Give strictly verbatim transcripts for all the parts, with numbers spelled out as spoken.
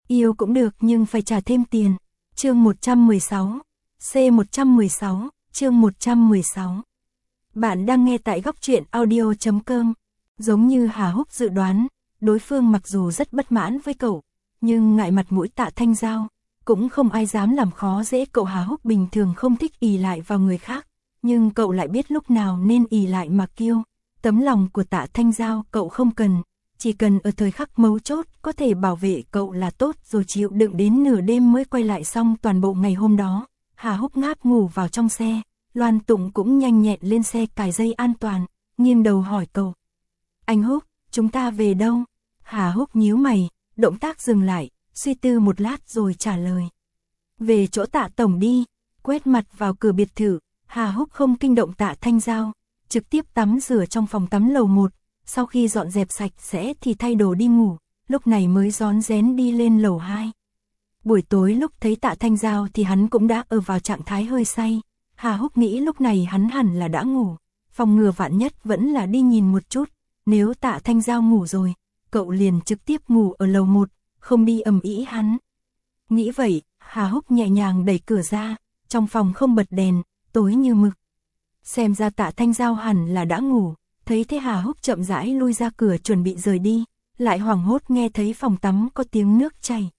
Yêu cũng được nhưng phải trả thêm tiền. Chương một trăm mười sáu. C một trăm mười sáu, chương một trăm mười sáu. Bạn đang nghe tại góc truyện audio chấm com. Giống như Hà Húc dự đoán, đối phương mặc dù rất bất mãn với cậu, nhưng ngại mặt mũi Tạ Thanh Giao, cũng không ai dám làm khó dễ cậu. Hà Húc bình thường không thích ỷ lại vào người khác, nhưng cậu lại biết lúc nào nên ỷ lại mà kiêu. Tấm lòng của Tạ Thanh Giao cậu không cần, chỉ cần ở thời khắc mấu chốt có thể bảo vệ cậu là tốt rồi. Chịu đựng đến nửa đêm mới quay lại. Xong toàn bộ ngày hôm đó, Hà Húc ngáp ngủ vào trong xe, Loan Tụng cũng nhanh nhẹn lên xe cài dây an toàn, nghiêng đầu hỏi cậu. Anh Húc, chúng ta về đâu? Hà Húc nhíu mày, động tác dừng lại, suy tư một lát rồi trả lời. Về chỗ Tạ tổng đi. Quét mặt vào cửa biệt thự, Hà Húc không kinh động Tạ Thanh Giao, trực tiếp tắm rửa trong phòng tắm lầu một, sau khi dọn dẹp sạch sẽ thì thay đồ đi ngủ, lúc này mới rón rén đi lên lầu hai. Buổi tối lúc thấy Tạ Thanh Giao thì hắn cũng đã ở vào trạng thái hơi say. Hà Húc nghĩ lúc này hắn hẳn là đã ngủ, phòng ngừa vạn nhất vẫn là đi nhìn một chút, nếu Tạ Thanh Giao ngủ rồi, cậu liền trực tiếp ngủ ở lầu một, không đi ầm ĩ hắn. Nghĩ vậy, Hà Húc nhẹ nhàng đẩy cửa ra, trong phòng không bật đèn, tối như mực. Xem ra Tạ Thanh Giao hẳn là đã ngủ, thấy thế Hà Húc chậm rãi lui ra cửa chuẩn bị rời đi, lại hoảng hốt nghe thấy phòng tắm có tiếng nước chảy.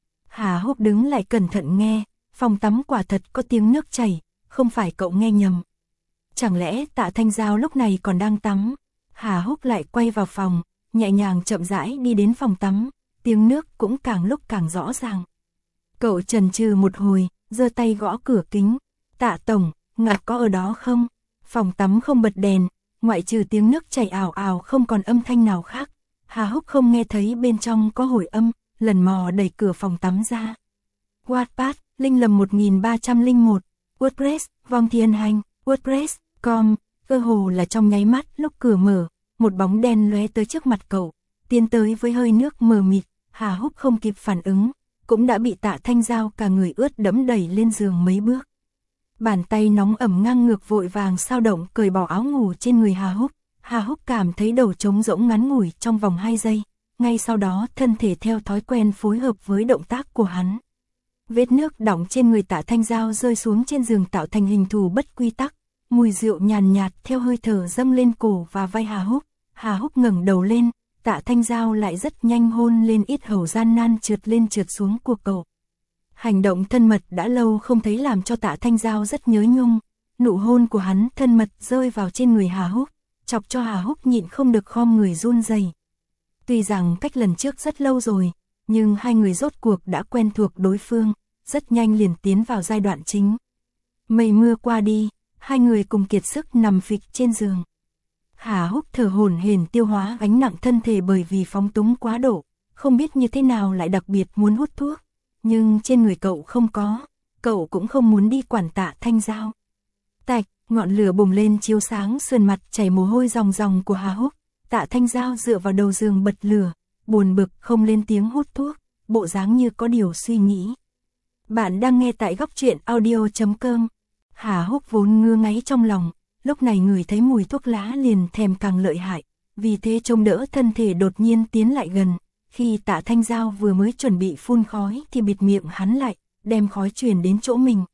Hà Húc đứng lại cẩn thận nghe, phòng tắm quả thật có tiếng nước chảy, không phải cậu nghe nhầm. Chẳng lẽ Tạ Thanh Giao lúc này còn đang tắm? Hà Húc lại quay vào phòng, nhẹ nhàng chậm rãi đi đến phòng tắm, tiếng nước cũng càng lúc càng rõ ràng. Cậu chần chừ một hồi, giơ tay gõ cửa kính. Tạ tổng, ngài có ở đó không? Phòng tắm không bật đèn, ngoại trừ tiếng nước chảy ào ào không còn âm thanh nào khác. Hà Húc không nghe thấy bên trong có hồi âm, lần mò đẩy cửa phòng tắm ra. Wattpad, Linh Lầm một nghìn ba trăm lẻ một, WordPress, Vong Thiên Hành, WordPress chấm com. Cơ hồ là trong nháy mắt lúc cửa mở, một bóng đen lóe tới trước mặt cậu, tiến tới với hơi nước mờ mịt. Hà Húc không kịp phản ứng, cũng đã bị Tạ Thanh Giao cả người ướt đẫm đẩy lên giường mấy bước. Bàn tay nóng ẩm ngang ngược vội vàng sao động cởi bỏ áo ngủ trên người Hà Húc. Hà Húc cảm thấy đầu trống rỗng ngắn ngủi trong vòng hai giây, ngay sau đó thân thể theo thói quen phối hợp với động tác của hắn. Vết nước đọng trên người Tạ Thanh Giao rơi xuống trên giường tạo thành hình thù bất quy tắc, mùi rượu nhàn nhạt theo hơi thở dâng lên cổ và vai Hà Húc. Hà Húc ngẩng đầu lên, Tạ Thanh Giao lại rất nhanh hôn lên yết hầu gian nan trượt lên trượt xuống của cậu. Hành động thân mật đã lâu không thấy làm cho Tạ Thanh Giao rất nhớ nhung, nụ hôn của hắn thân mật rơi vào trên người Hà Húc, chọc cho Hà Húc nhịn không được khom người run rẩy. Tuy rằng cách lần trước rất lâu rồi, nhưng hai người rốt cuộc đã quen thuộc đối phương, rất nhanh liền tiến vào giai đoạn chính. Mây mưa qua đi, hai người cùng kiệt sức nằm phịch trên giường. Hà Húc thở hổn hển tiêu hóa gánh nặng thân thể bởi vì phóng túng quá độ, không biết như thế nào lại đặc biệt muốn hút thuốc, nhưng trên người cậu không có, cậu cũng không muốn đi quản Tạ Thanh Giao. Tạch, ngọn lửa bùng lên chiếu sáng sườn mặt chảy mồ hôi ròng ròng của Hà Húc. Tạ Thanh Giao dựa vào đầu giường bật lửa, buồn bực không lên tiếng hút thuốc, bộ dáng như có điều suy nghĩ. Bạn đang nghe tại góc truyện audio chấm com. Hà Húc vốn ngứa ngáy trong lòng, lúc này ngửi thấy mùi thuốc lá liền thèm càng lợi hại, vì thế trông đỡ thân thể đột nhiên tiến lại gần. Khi Tạ Thanh Giao vừa mới chuẩn bị phun khói thì bịt miệng hắn lại, đem khói truyền đến chỗ mình.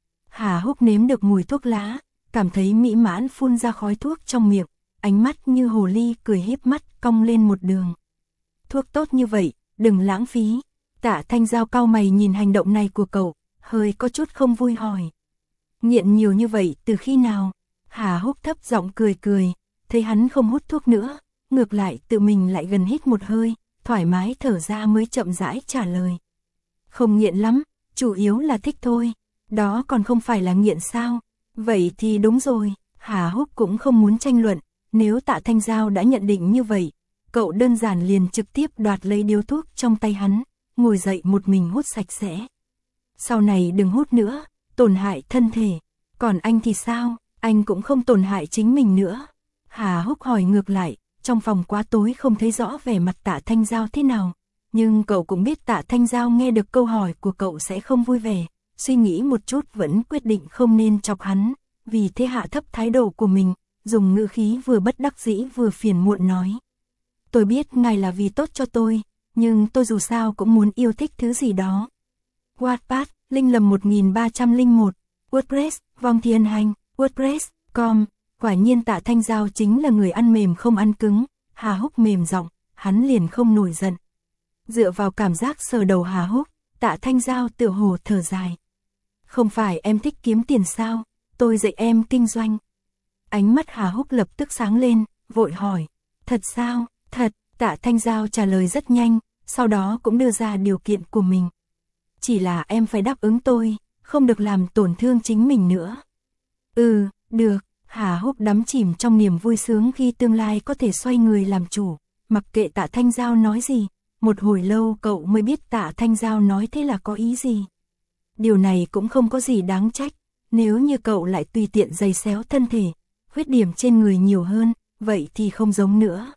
Hà Húc nếm được mùi thuốc lá, cảm thấy mỹ mãn phun ra khói thuốc trong miệng, ánh mắt như hồ ly cười híp mắt cong lên một đường. Thuốc tốt như vậy, đừng lãng phí. Tạ Thanh Giao cau mày nhìn hành động này của cậu, hơi có chút không vui hỏi. Nghiện nhiều như vậy từ khi nào? Hà Húc thấp giọng cười cười, thấy hắn không hút thuốc nữa, ngược lại tự mình lại gần hít một hơi, thoải mái thở ra mới chậm rãi trả lời. Không nghiện lắm, chủ yếu là thích thôi, đó còn không phải là nghiện sao? Vậy thì đúng rồi. Hà Húc cũng không muốn tranh luận, nếu Tạ Thanh Giao đã nhận định như vậy, cậu đơn giản liền trực tiếp đoạt lấy điếu thuốc trong tay hắn, ngồi dậy một mình hút sạch sẽ. Sau này đừng hút nữa, tổn hại thân thể. Còn anh thì sao, anh cũng không tổn hại chính mình nữa. Hà Húc hỏi ngược lại, trong phòng quá tối không thấy rõ vẻ mặt Tạ Thanh Giao thế nào, nhưng cậu cũng biết Tạ Thanh Giao nghe được câu hỏi của cậu sẽ không vui vẻ, suy nghĩ một chút vẫn quyết định không nên chọc hắn, vì thế hạ thấp thái độ của mình, dùng ngữ khí vừa bất đắc dĩ vừa phiền muộn nói. Tôi biết ngài là vì tốt cho tôi, nhưng tôi dù sao cũng muốn yêu thích thứ gì đó. Wattpad, Linh Lầm một nghìn ba trăm lẻ một, WordPress, Vong Thiên Hành, WordPress chấm com, quả nhiên Tạ Thanh Giao chính là người ăn mềm không ăn cứng, Hà Húc mềm giọng, hắn liền không nổi giận. Dựa vào cảm giác sờ đầu Hà Húc, Tạ Thanh Giao tựa hồ thở dài. Không phải em thích kiếm tiền sao, tôi dạy em kinh doanh. Ánh mắt Hà Húc lập tức sáng lên, vội hỏi, thật sao, thật, Tạ Thanh Giao trả lời rất nhanh, sau đó cũng đưa ra điều kiện của mình. Chỉ là em phải đáp ứng tôi, không được làm tổn thương chính mình nữa. Ừ, được, Hà Húc đắm chìm trong niềm vui sướng khi tương lai có thể xoay người làm chủ, mặc kệ Tạ Thanh Giao nói gì, một hồi lâu cậu mới biết Tạ Thanh Giao nói thế là có ý gì. Điều này cũng không có gì đáng trách, nếu như cậu lại tùy tiện giày xéo thân thể, khuyết điểm trên người nhiều hơn, vậy thì không giống nữa.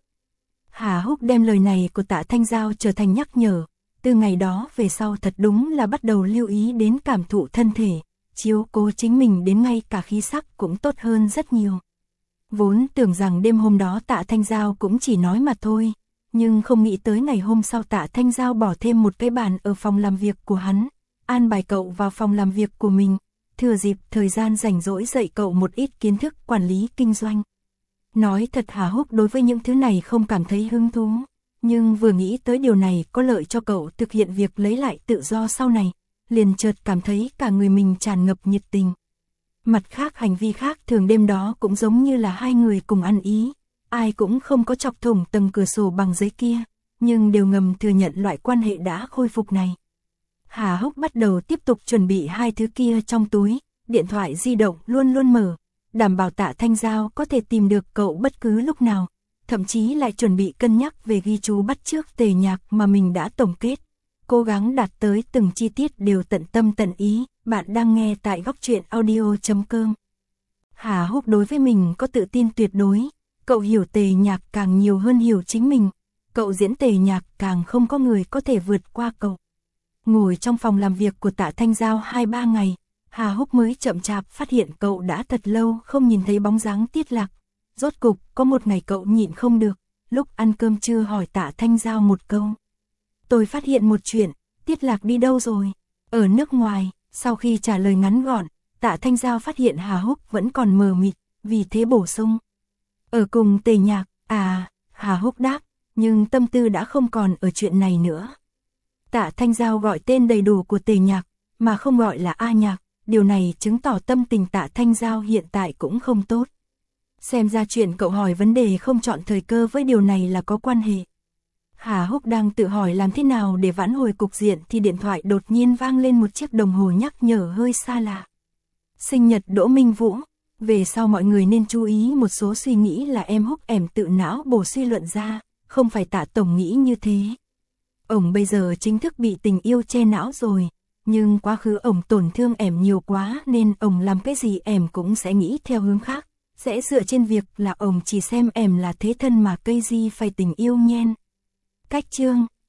Hà Húc đem lời này của Tạ Thanh Giao trở thành nhắc nhở, từ ngày đó về sau thật đúng là bắt đầu lưu ý đến cảm thụ thân thể, chiếu cố chính mình đến ngay cả khí sắc cũng tốt hơn rất nhiều. Vốn tưởng rằng đêm hôm đó Tạ Thanh Giao cũng chỉ nói mà thôi, nhưng không nghĩ tới ngày hôm sau Tạ Thanh Giao bỏ thêm một cái bàn ở phòng làm việc của hắn, an bài cậu vào phòng làm việc của mình, thừa dịp thời gian rảnh rỗi dạy cậu một ít kiến thức quản lý kinh doanh. Nói thật Hà Húc đối với những thứ này không cảm thấy hứng thú, nhưng vừa nghĩ tới điều này có lợi cho cậu thực hiện việc lấy lại tự do sau này, liền chợt cảm thấy cả người mình tràn ngập nhiệt tình. Mặt khác hành vi khác thường đêm đó cũng giống như là hai người cùng ăn ý, ai cũng không có chọc thủng tầng cửa sổ bằng giấy kia, nhưng đều ngầm thừa nhận loại quan hệ đã khôi phục này. Hà Húc bắt đầu tiếp tục chuẩn bị hai thứ kia trong túi, điện thoại di động luôn luôn mở, đảm bảo Tạ Thanh Giao có thể tìm được cậu bất cứ lúc nào, thậm chí lại chuẩn bị cân nhắc về ghi chú bắt chước tề nhạc mà mình đã tổng kết, cố gắng đạt tới từng chi tiết đều tận tâm tận ý. Bạn đang nghe tại góc truyện audio chấm com. Hà Húc đối với mình có tự tin tuyệt đối, cậu hiểu tề nhạc càng nhiều hơn hiểu chính mình, cậu diễn tề nhạc càng không có người có thể vượt qua cậu. Ngồi trong phòng làm việc của Tạ Thanh Giao hai ba ngày, Hà Húc mới chậm chạp phát hiện cậu đã thật lâu không nhìn thấy bóng dáng Tiết Lạc. Rốt cục, có một ngày cậu nhịn không được, lúc ăn cơm trưa hỏi Tạ Thanh Giao một câu. Tôi phát hiện một chuyện, Tiết Lạc đi đâu rồi? Ở nước ngoài. Sau khi trả lời ngắn gọn, Tạ Thanh Giao phát hiện Hà Húc vẫn còn mờ mịt, vì thế bổ sung. Ở cùng tề nhạc, à, Hà Húc đáp, nhưng tâm tư đã không còn ở chuyện này nữa. Tạ Thanh Giao gọi tên đầy đủ của tề nhạc, mà không gọi là A Nhạc, điều này chứng tỏ tâm tình Tạ Thanh Giao hiện tại cũng không tốt. Xem ra chuyện cậu hỏi vấn đề không chọn thời cơ với điều này là có quan hệ. Hà Húc đang tự hỏi làm thế nào để vãn hồi cục diện thì điện thoại đột nhiên vang lên một chiếc đồng hồ nhắc nhở hơi xa lạ. Sinh nhật Đỗ Minh Vũ, về sau mọi người nên chú ý một số suy nghĩ là em Húc ẻm tự não bổ suy luận ra, không phải Tạ tổng nghĩ như thế. Ổng bây giờ chính thức bị tình yêu che não rồi, nhưng quá khứ ổng tổn thương ẻm nhiều quá nên ổng làm cái gì ẻm cũng sẽ nghĩ theo hướng khác, sẽ dựa trên việc là ổng chỉ xem ẻm là thế thân mà cây gì phải tình yêu nhen. Cách chương